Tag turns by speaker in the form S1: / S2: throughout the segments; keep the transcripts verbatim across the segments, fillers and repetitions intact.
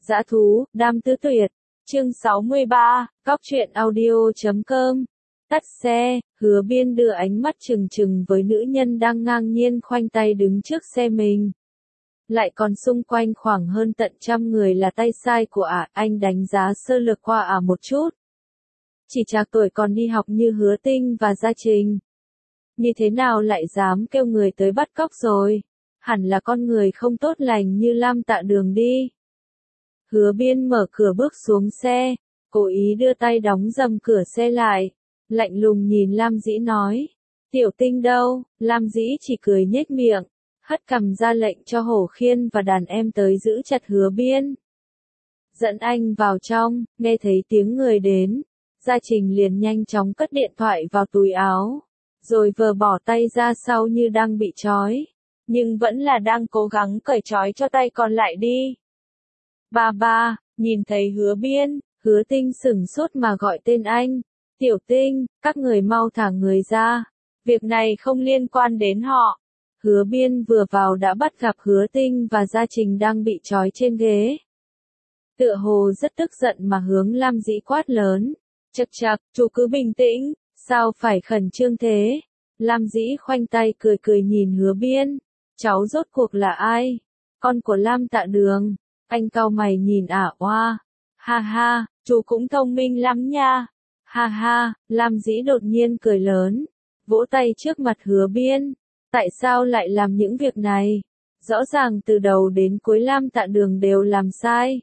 S1: Dã thú, Đam Tứ Tuyệt. Chương sáu mươi ba, Cóc truyện audio chấm com. Tắt xe, Hứa Biên đưa ánh mắt trừng trừng với nữ nhân đang ngang nhiên khoanh tay đứng trước xe mình. Lại còn xung quanh khoảng hơn tận trăm người là tay sai của ả, anh đánh giá sơ lược qua ả một chút. Chỉ trạc tuổi còn đi học như Hứa Tinh và Gia Trình. Như thế nào lại dám kêu người tới bắt cóc rồi? Hẳn là con người không tốt lành như Lam Tạ Đường đi. Hứa Biên mở cửa bước xuống xe, cố ý đưa tay đóng dầm cửa xe lại, lạnh lùng nhìn Lam Dĩ nói, Tiểu Tinh đâu? Lam Dĩ chỉ cười nhếch miệng, hất cằm ra lệnh cho Hổ Khiên và đàn em tới giữ chặt Hứa Biên. Dẫn anh vào trong, nghe thấy tiếng người đến, Gia Trình liền nhanh chóng cất điện thoại vào túi áo, rồi vờ bỏ tay ra sau như đang bị trói, nhưng vẫn là đang cố gắng cởi trói cho tay còn lại đi. Ba ba, nhìn thấy Hứa Biên, Hứa Tinh sửng sốt mà gọi tên anh. Tiểu Tinh, các người mau thả người ra. Việc này không liên quan đến họ. Hứa Biên vừa vào đã bắt gặp Hứa Tinh và Gia Trình đang bị trói trên ghế. Tựa hồ rất tức giận mà hướng Lam Dĩ quát lớn. Chậc chậc, chú cứ bình tĩnh, sao phải khẩn trương thế? Lam Dĩ khoanh tay cười cười nhìn Hứa Biên. Cháu rốt cuộc là ai? Con của Lam Tạ Đường. Anh cau mày nhìn ả oa. Ha ha, chú cũng thông minh lắm nha. Ha ha, Lam Dĩ đột nhiên cười lớn, vỗ tay trước mặt Hứa Biên. Tại sao lại làm những việc này? Rõ ràng từ đầu đến cuối Lam Tạ Đường đều làm sai.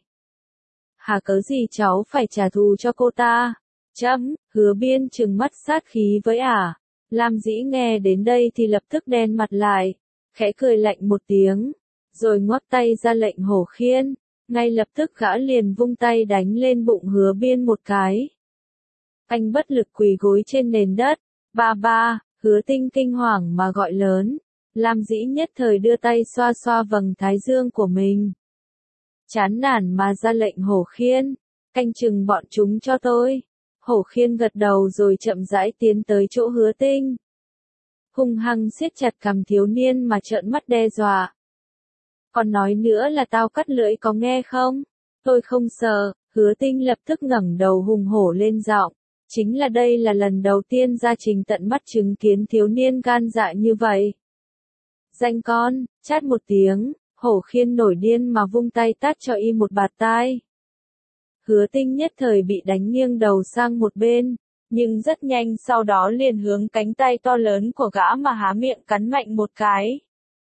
S1: Hà cớ gì cháu phải trả thù cho cô ta? Chấm, Hứa Biên trừng mắt sát khí với ả. Lam Dĩ nghe đến đây thì lập tức đen mặt lại, khẽ cười lạnh một tiếng, rồi ngoắc tay ra lệnh Hổ Khiên. Ngay lập tức gã liền vung tay đánh lên bụng Hứa Biên một cái. Anh bất lực quỳ gối trên nền đất. Ba ba, Hứa Tinh kinh hoàng mà gọi lớn. Lam Dĩ nhất thời đưa tay xoa xoa vầng thái dương của mình. Chán nản mà ra lệnh Hổ Khiên, canh chừng bọn chúng cho tôi. Hổ Khiên gật đầu rồi chậm rãi tiến tới chỗ Hứa Tinh. Hung hăng siết chặt cằm thiếu niên mà trợn mắt đe dọa. Còn nói nữa là tao cắt lưỡi có nghe không? Tôi không sợ. Hứa Tinh lập tức ngẩng đầu hùng hổ lên giọng. Chính là đây là lần đầu tiên Gia Trình tận mắt chứng kiến thiếu niên gan dạ như vậy. Danh con, chát một tiếng, Hổ Khiên nổi điên mà vung tay tát cho y một bạt tai. Hứa Tinh nhất thời bị đánh nghiêng đầu sang một bên, nhưng rất nhanh sau đó liền hướng cánh tay to lớn của gã mà há miệng cắn mạnh một cái.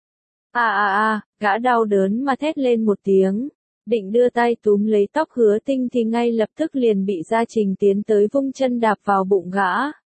S1: À à à, gã đau đớn mà thét lên một tiếng, định đưa tay túm lấy tóc Hứa Tinh thì ngay lập tức liền bị Gia Trình tiến tới vung chân đạp vào bụng gã.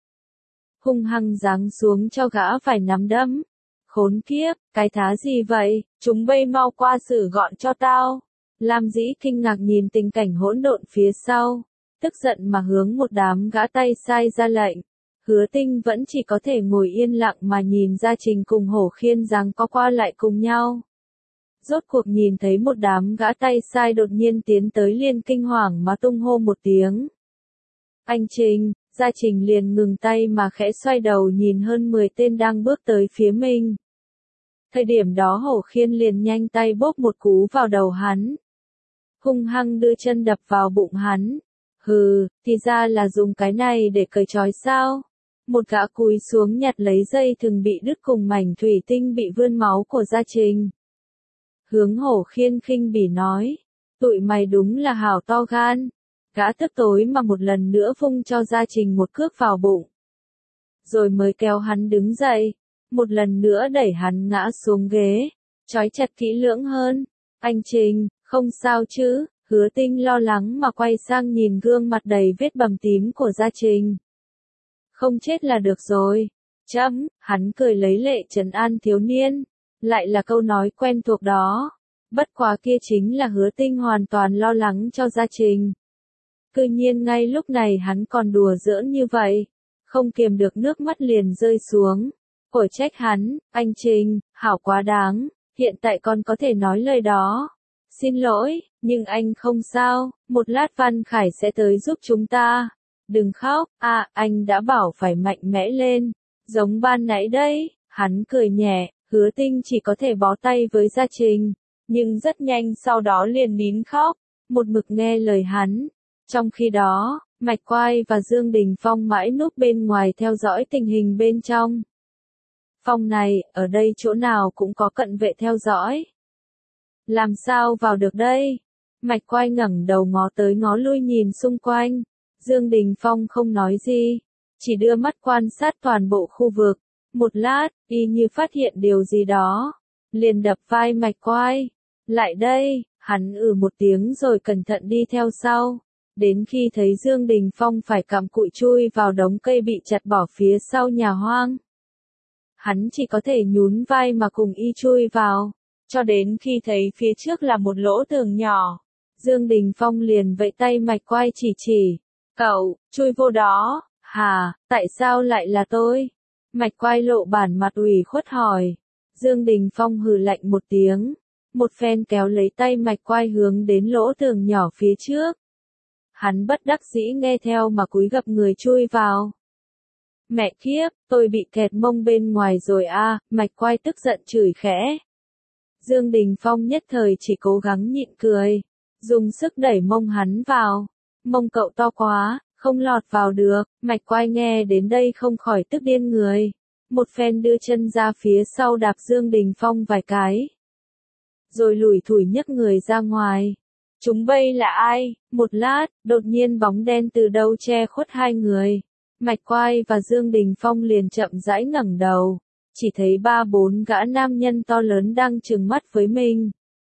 S1: Hung hăng giáng xuống cho gã phải nắm đấm. Khốn kiếp, cái thá gì vậy, chúng bay mau qua xử gọn cho tao. Lam Dĩ kinh ngạc nhìn tình cảnh hỗn độn phía sau, tức giận mà hướng một đám gã tay sai ra lệnh. Hứa Tinh vẫn chỉ có thể ngồi yên lặng mà nhìn Gia Trình cùng Hổ Khiên giằng co qua lại cùng nhau. Rốt cuộc nhìn thấy một đám gã tay sai đột nhiên tiến tới liền kinh hoàng mà tung hô một tiếng. Anh Trình, Gia Trình liền ngừng tay mà khẽ xoay đầu nhìn hơn mười tên đang bước tới phía mình. Thời điểm đó Hổ Khiên liền nhanh tay bóp một cú vào đầu hắn. Hung hăng đưa chân đập vào bụng hắn. Hừ, thì ra là dùng cái này để cởi trói sao? Một gã cúi xuống nhặt lấy dây thừng bị đứt cùng mảnh thủy tinh bị vươn máu của Gia Trình. Hướng Hổ Khiên khinh bỉ nói, tụi mày đúng là hảo to gan. Gã tức tối mà một lần nữa vung cho Gia Trình một cước vào bụng. Rồi mới kéo hắn đứng dậy, một lần nữa đẩy hắn ngã xuống ghế, trói chặt kỹ lưỡng hơn. Anh Trình, không sao chứ? Hứa Tinh lo lắng mà quay sang nhìn gương mặt đầy vết bầm tím của Gia Trình. Không chết là được rồi. Chấm, hắn cười lấy lệ trấn an thiếu niên. Lại là câu nói quen thuộc đó. Bất quá kia chính là Hứa Tinh hoàn toàn lo lắng cho Gia Trình. Cư nhiên ngay lúc này hắn còn đùa giỡn như vậy. Không kiềm được nước mắt liền rơi xuống. Cổ trách hắn, anh Trình, hảo quá đáng, hiện tại con có thể nói lời đó. Xin lỗi, nhưng anh không sao, một lát Văn Khải sẽ tới giúp chúng ta. Đừng khóc, à, anh đã bảo phải mạnh mẽ lên, giống ban nãy đấy. Hắn cười nhẹ, Hứa Tinh chỉ có thể bó tay với Gia Trình, nhưng rất nhanh sau đó liền nín khóc. một mực nghe lời hắn. Trong khi đó, Mạch Quai và Dương Đình Phong mãi núp bên ngoài theo dõi tình hình bên trong. Phong này, ở đây chỗ nào cũng có cận vệ theo dõi. Làm sao vào được đây? Mạch Quai ngẩng đầu ngó tới ngó lui nhìn xung quanh. Dương Đình Phong không nói gì, chỉ đưa mắt quan sát toàn bộ khu vực. Một lát, y như phát hiện điều gì đó, liền đập vai Mạch Quai. Lại đây, hắn ừ một tiếng rồi cẩn thận đi theo sau. Đến khi thấy Dương Đình Phong phải cặm cụi chui vào đống cây bị chặt bỏ phía sau nhà hoang. Hắn chỉ có thể nhún vai mà cùng y chui vào, cho đến khi thấy phía trước là một lỗ tường nhỏ. Dương Đình Phong liền vẫy tay Mạch Quai chỉ chỉ, cậu, chui vô đó, hà, tại sao lại là tôi? Mạch Quai lộ bản mặt ủy khuất hỏi. Dương Đình Phong hừ lạnh một tiếng, một phen kéo lấy tay Mạch Quai hướng đến lỗ tường nhỏ phía trước. Hắn bất đắc dĩ nghe theo mà cúi gập người chui vào. Mẹ kiếp, tôi bị kẹt mông bên ngoài rồi a, Mạch Quai tức giận chửi khẽ. Dương Đình Phong nhất thời chỉ cố gắng nhịn cười, dùng sức đẩy mông hắn vào. Mông cậu to quá, không lọt vào được. Mạch Quai nghe đến đây không khỏi tức điên người. Một phen đưa chân ra phía sau đạp Dương Đình Phong vài cái. Rồi lủi thủi nhấc người ra ngoài. Chúng bây là ai? Một lát, đột nhiên bóng đen từ đâu che khuất hai người. Mạch Quai và Dương Đình Phong liền chậm rãi ngẩng đầu. Chỉ thấy ba bốn gã nam nhân to lớn đang trừng mắt với mình.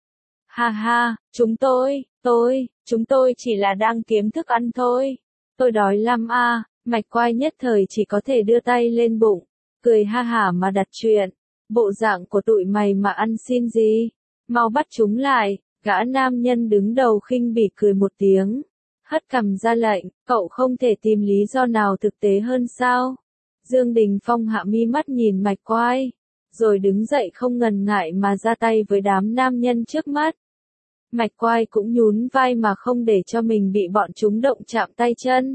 S1: Ha ha, chúng tôi, tôi, chúng tôi chỉ là đang kiếm thức ăn thôi. Tôi đói lắm a. Mạch Quai nhất thời chỉ có thể đưa tay lên bụng, cười ha hả mà đặt chuyện. Bộ dạng của tụi mày mà ăn xin gì? Mau bắt chúng lại. Gã nam nhân đứng đầu khinh bỉ cười một tiếng, hất cằm ra lệnh, cậu không thể tìm lý do nào thực tế hơn sao? Dương Đình Phong hạ mi mắt nhìn Mạch Quai, rồi đứng dậy không ngần ngại mà ra tay với đám nam nhân trước mắt. Mạch Quai cũng nhún vai mà không để cho mình bị bọn chúng động chạm tay chân.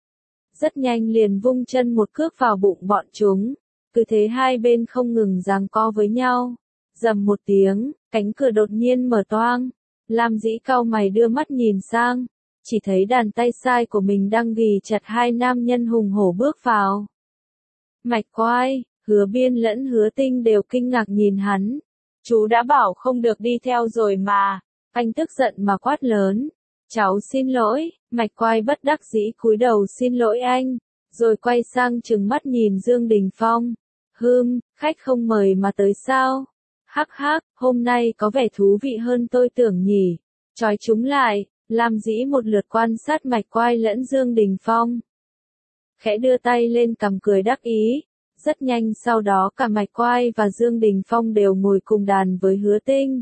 S1: Rất nhanh liền vung chân một cước vào bụng bọn chúng, cứ thế hai bên không ngừng giằng co với nhau. Rầm một tiếng, cánh cửa đột nhiên mở toang. Lam Dĩ cau mày đưa mắt nhìn sang, chỉ thấy đàn tay sai của mình đang ghì chặt hai nam nhân hùng hổ bước vào. Mạch Quai, Hứa Biên lẫn Hứa Tinh đều kinh ngạc nhìn hắn. Chú đã bảo không được đi theo rồi mà. Anh tức giận mà quát lớn. Cháu xin lỗi. Mạch Quai bất đắc dĩ cúi đầu xin lỗi anh, rồi quay sang trừng mắt nhìn Dương Đình Phong. Hừm, khách không mời mà tới sao? Hắc hắc, hôm nay có vẻ thú vị hơn tôi tưởng nhỉ. Trói chúng lại. Lam Dĩ một lượt quan sát Mạch Quai lẫn Dương Đình Phong. Khẽ đưa tay lên cằm cười đắc ý. Rất nhanh sau đó cả Mạch Quai và Dương Đình Phong đều ngồi cùng đàn với Hứa Tinh,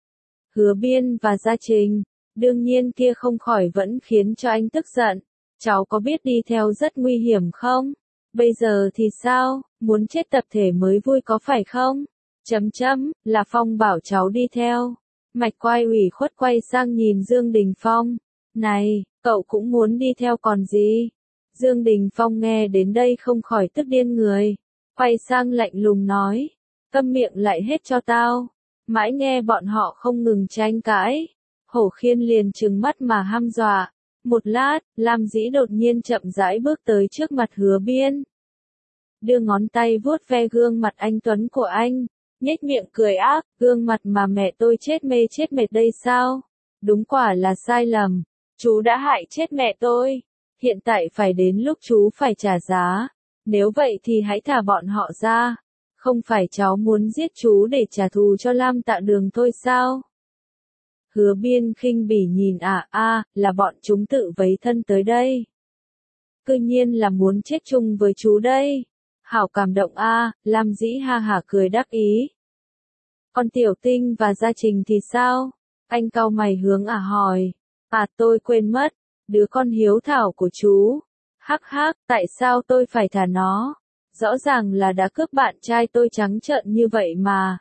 S1: Hứa Biên và Gia Trình. Đương nhiên kia không khỏi vẫn khiến cho anh tức giận. Cháu có biết đi theo rất nguy hiểm không? Bây giờ thì sao? Muốn chết tập thể mới vui có phải không? Chấm chấm, là Phong bảo cháu đi theo. Mạch Quai ủy khuất quay sang nhìn Dương Đình Phong. Này, cậu cũng muốn đi theo còn gì? Dương Đình Phong nghe đến đây không khỏi tức điên người. Quay sang lạnh lùng nói. Câm miệng lại hết cho tao. Mãi nghe bọn họ không ngừng tranh cãi. Hổ Khiên liền trừng mắt mà hăm dọa. Một lát, Lam Dĩ đột nhiên chậm rãi bước tới trước mặt Hứa Biên. Đưa ngón tay vuốt ve gương mặt anh tuấn của anh. Nhếch miệng cười ác, gương mặt mà mẹ tôi chết mê chết mệt đây sao? Đúng quả là sai lầm. Chú đã hại chết mẹ tôi. Hiện tại phải đến lúc chú phải trả giá. Nếu vậy thì hãy thả bọn họ ra. Không phải cháu muốn giết chú để trả thù cho Lam Tạ Đường thôi sao? Hứa Biên khinh bỉ nhìn à a, là bọn chúng tự vấy thân tới đây. Cứ nhiên là muốn chết chung với chú đây. Hảo cảm động a, Lam Dĩ ha hả cười đắc ý. Còn Tiểu Tinh và Gia Trình thì sao? Anh cau mày hướng à hỏi. À tôi quên mất, đứa con hiếu thảo của chú. Hắc hắc, tại sao tôi phải thả nó? Rõ ràng là đã cướp bạn trai tôi trắng trợn như vậy mà.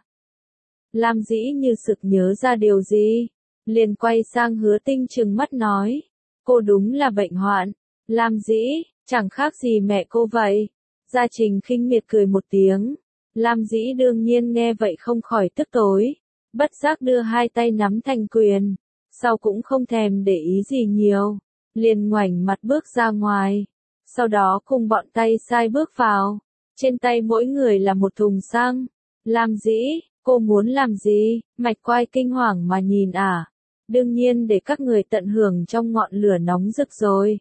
S1: Lam Dĩ như sực nhớ ra điều gì, liền quay sang Hứa Tinh trừng mắt nói. Cô đúng là bệnh hoạn. Lam Dĩ, chẳng khác gì mẹ cô vậy. Gia Trình khinh miệt cười một tiếng. Lam Dĩ đương nhiên nghe vậy không khỏi tức tối. Bất giác đưa hai tay nắm thành quyền. sau cũng không thèm để ý gì nhiều, liền ngoảnh mặt bước ra ngoài, sau đó cùng bọn tay sai bước vào, trên tay mỗi người là một thùng xăng. Làm gì? Cô muốn làm gì? Mạch Quai kinh hoàng mà nhìn à? Đương nhiên để các người tận hưởng trong ngọn lửa nóng rực rồi.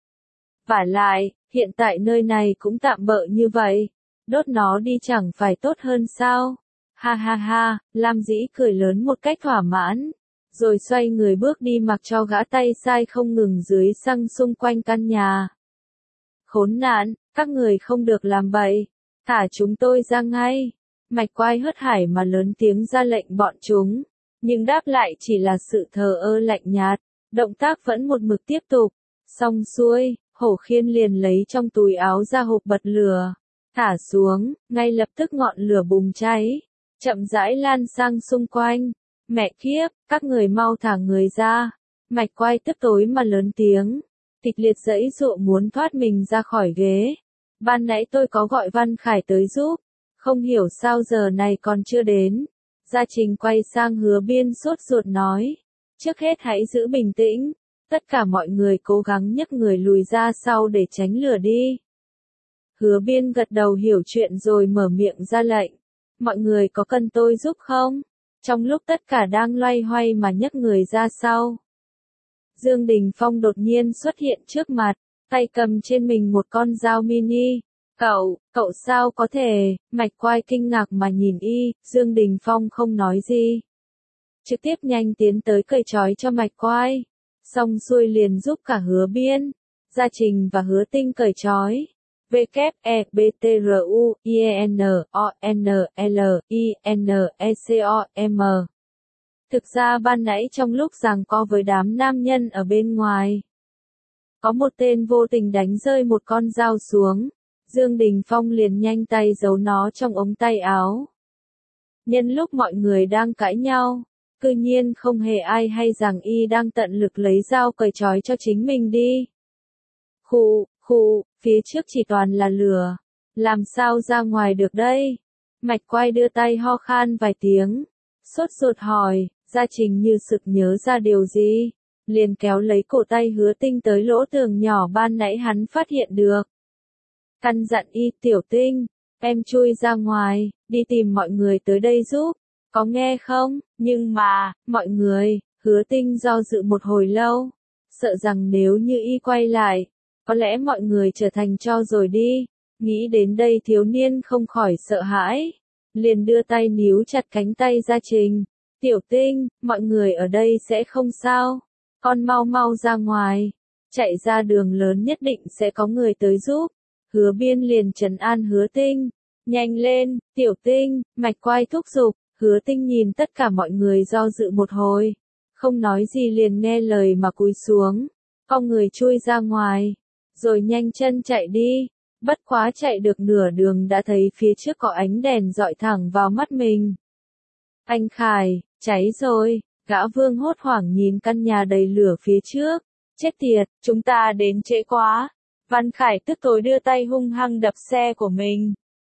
S1: Vả lại, hiện tại nơi này cũng tạm bợ như vậy, đốt nó đi chẳng phải tốt hơn sao? Ha ha ha, Lam Dĩ cười lớn một cách thỏa mãn, rồi xoay người bước đi mặc cho gã tay sai không ngừng dưới xăng xung quanh căn nhà. Khốn nạn, các người không được làm bậy, thả chúng tôi ra ngay. Mạch Quai hớt hải mà lớn tiếng ra lệnh bọn chúng, nhưng đáp lại chỉ là sự thờ ơ lạnh nhạt, động tác vẫn một mực tiếp tục. Xong xuôi, Hổ Khiên liền lấy trong túi áo ra hộp bật lửa, thả xuống, ngay lập tức ngọn lửa bùng cháy, chậm rãi lan sang xung quanh. Mẹ kiếp, các người mau thả người ra. Mạch Quai tức tối mà lớn tiếng, kịch liệt giãy giụa muốn thoát mình ra khỏi ghế. Ban nãy tôi có gọi Văn Khải tới giúp, không hiểu sao giờ này còn chưa đến. Gia Trình quay sang Hứa Biên sốt ruột nói, trước hết hãy giữ bình tĩnh, tất cả mọi người cố gắng nhấc người lùi ra sau để tránh lửa đi. Hứa Biên gật đầu hiểu chuyện rồi mở miệng ra lệnh, mọi người có cần tôi giúp không? Trong lúc tất cả đang loay hoay mà nhấc người ra sau, Dương Đình Phong đột nhiên xuất hiện trước mặt, tay cầm trên mình một con dao mini. Cậu, cậu sao có thể? Mạch Quai kinh ngạc mà nhìn y, Dương Đình Phong không nói gì, trực tiếp nhanh tiến tới cởi trói cho Mạch Quai, xong xuôi liền giúp cả Hứa Biên, Gia Trình và Hứa Tinh cởi trói. W E B T R U I N O N L I N E C O M. Thực ra ban nãy trong lúc giằng co với đám nam nhân ở bên ngoài, có một tên vô tình đánh rơi một con dao xuống, Dương Đình Phong liền nhanh tay giấu nó trong ống tay áo. Nhân lúc mọi người đang cãi nhau, cư nhiên không hề ai hay rằng y đang tận lực lấy dao cởi trói cho chính mình đi. Khụ, khụ, phía trước chỉ toàn là lửa, làm sao ra ngoài được đây? Mạch Quai đưa tay ho khan vài tiếng, sốt ruột hỏi. Gia Trình như sực nhớ ra điều gì, liền kéo lấy cổ tay Hứa Tinh tới lỗ tường nhỏ ban nãy hắn phát hiện được. Căn dặn y, Tiểu Tinh, em chui ra ngoài, đi tìm mọi người tới đây giúp, có nghe không? Nhưng mà, mọi người, Hứa Tinh do dự một hồi lâu, sợ rằng nếu như y quay lại, có lẽ mọi người trở thành tro rồi đi. Nghĩ đến đây thiếu niên không khỏi sợ hãi, liền đưa tay níu chặt cánh tay Gia Trình. Tiểu Tinh, mọi người ở đây sẽ không sao, con mau mau ra ngoài, chạy ra đường lớn nhất định sẽ có người tới giúp. Hứa Biên liền trấn an Hứa Tinh, nhanh lên, Tiểu Tinh. Mạch Quai thúc giục. Hứa Tinh nhìn tất cả mọi người do dự một hồi, không nói gì liền nghe lời mà cúi xuống, cong người chui ra ngoài, rồi nhanh chân chạy đi. Bất quá chạy được nửa đường đã thấy phía trước có ánh đèn dọi thẳng vào mắt mình. Anh Khải, cháy rồi, gã Vương hốt hoảng nhìn căn nhà đầy lửa phía trước, chết tiệt, chúng ta đến trễ quá. Văn Khải tức tối đưa tay hung hăng đập xe của mình.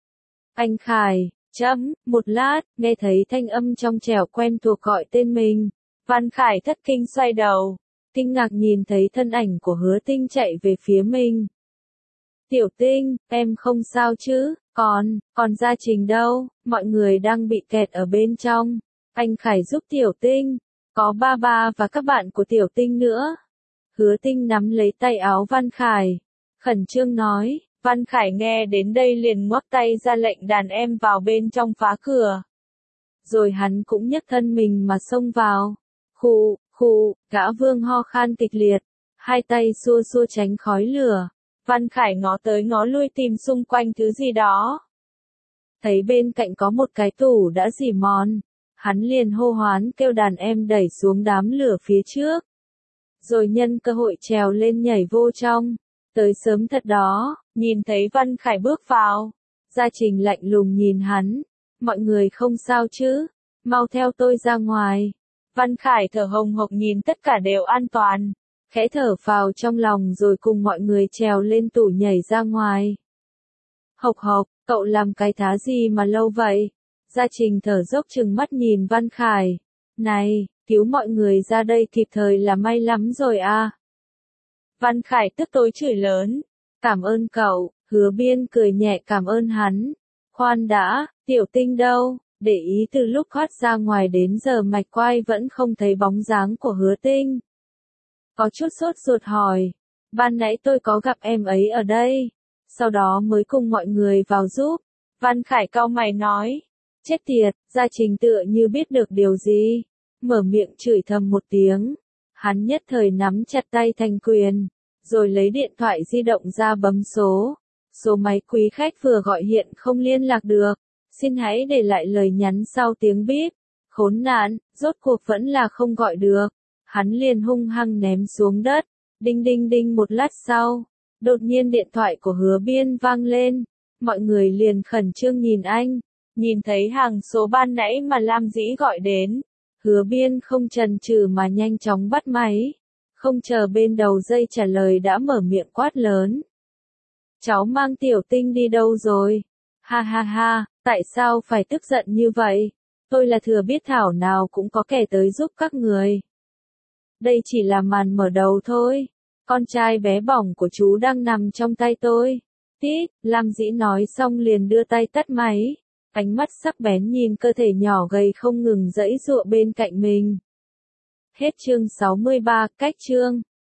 S1: Anh Khải, chấm, một lát, nghe thấy thanh âm trong trẻo quen thuộc gọi tên mình. Văn Khải thất kinh xoay đầu, kinh ngạc nhìn thấy thân ảnh của Hứa Tinh chạy về phía mình. Tiểu Tinh, em không sao chứ, còn, còn Gia Trình đâu, mọi người đang bị kẹt ở bên trong. Anh Khải giúp Tiểu Tinh, có ba ba và các bạn của Tiểu Tinh nữa. Hứa Tinh nắm lấy tay áo Văn Khải, khẩn trương nói. Văn Khải nghe đến đây liền ngoắc tay ra lệnh đàn em vào bên trong phá cửa. Rồi hắn cũng nhấc thân mình mà xông vào. Khụ, khụ, gã Vương ho khan kịch liệt, hai tay xua xua tránh khói lửa. Văn Khải ngó tới ngó lui tìm xung quanh thứ gì đó. Thấy bên cạnh có một cái tủ đã rỉ mòn, hắn liền hô hoán kêu đàn em đẩy xuống đám lửa phía trước. Rồi nhân cơ hội trèo lên nhảy vô trong. Tới sớm thật đó, nhìn thấy Văn Khải bước vào. Gia Trình lạnh lùng nhìn hắn. Mọi người không sao chứ, mau theo tôi ra ngoài. Văn Khải thở hồng hộc nhìn tất cả đều an toàn, khẽ thở phào trong lòng rồi cùng mọi người trèo lên tủ nhảy ra ngoài. Hộc hộc, cậu làm cái thá gì mà lâu vậy? Gia Trình thở dốc trừng mắt nhìn Văn Khải. Này, Cứu mọi người ra đây kịp thời là may lắm rồi à. Văn Khải tức tối chửi lớn. Cảm ơn cậu, Hứa Biên cười nhẹ cảm ơn hắn. Khoan đã, Tiểu Tinh đâu, để ý từ lúc thoát ra ngoài đến giờ mạch quay vẫn không thấy bóng dáng của Hứa Tinh. Có chút sốt ruột hỏi, ban nãy tôi có gặp em ấy ở đây, sau đó mới cùng mọi người vào giúp. Văn Khải cau mày nói, chết tiệt, Gia Trình tựa như biết được điều gì, mở miệng chửi thầm một tiếng. Hắn nhất thời nắm chặt tay thành quyền, rồi lấy điện thoại di động ra bấm số. Số máy quý khách vừa gọi hiện không liên lạc được, xin hãy để lại lời nhắn sau tiếng bíp. Khốn nạn, rốt cuộc vẫn là không gọi được. Hắn liền hung hăng ném xuống đất. Đinh đinh đinh một lát sau, đột nhiên điện thoại của Hứa Biên vang lên. Mọi người liền khẩn trương nhìn anh, nhìn thấy hàng số ban nãy mà Lam Dĩ gọi đến. Hứa Biên không chần chừ mà nhanh chóng bắt máy, không chờ bên đầu dây trả lời đã mở miệng quát lớn. Cháu mang Tiểu Tinh đi đâu rồi? Ha ha ha, tại sao phải tức giận như vậy? Tôi là thừa biết thảo nào cũng có kẻ tới giúp các người. Đây chỉ là màn mở đầu thôi. Con trai bé bỏng của chú đang nằm trong tay tôi. Tít, Lam Dĩ nói xong liền đưa tay tắt máy. Ánh mắt sắc bén nhìn cơ thể nhỏ gầy không ngừng giãy giụa bên cạnh mình. Hết chương sáu mươi ba, cách chương.